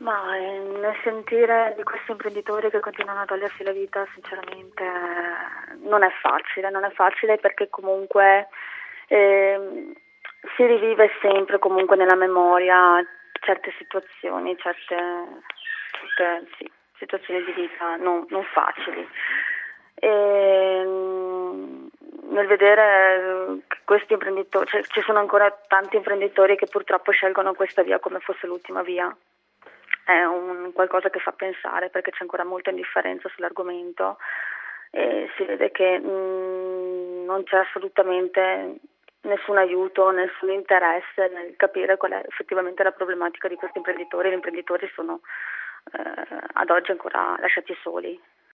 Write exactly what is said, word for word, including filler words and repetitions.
Ma eh, nel sentire di questi imprenditori che continuano a togliersi la vita, sinceramente eh, non è facile, non è facile perché comunque eh, si rivive sempre comunque nella memoria certe situazioni, certe, certe sì, situazioni di vita non, non facili. E, mm, nel vedere che questi imprenditori, cioè, ci sono ancora tanti imprenditori che purtroppo scelgono questa via come fosse l'ultima via. È un qualcosa che fa pensare perché c'è ancora molta indifferenza sull'argomento e si vede che mh, non c'è assolutamente nessun aiuto, nessun interesse nel capire qual è effettivamente la problematica di questi imprenditori. Gli imprenditori sono eh, ad oggi ancora lasciati soli.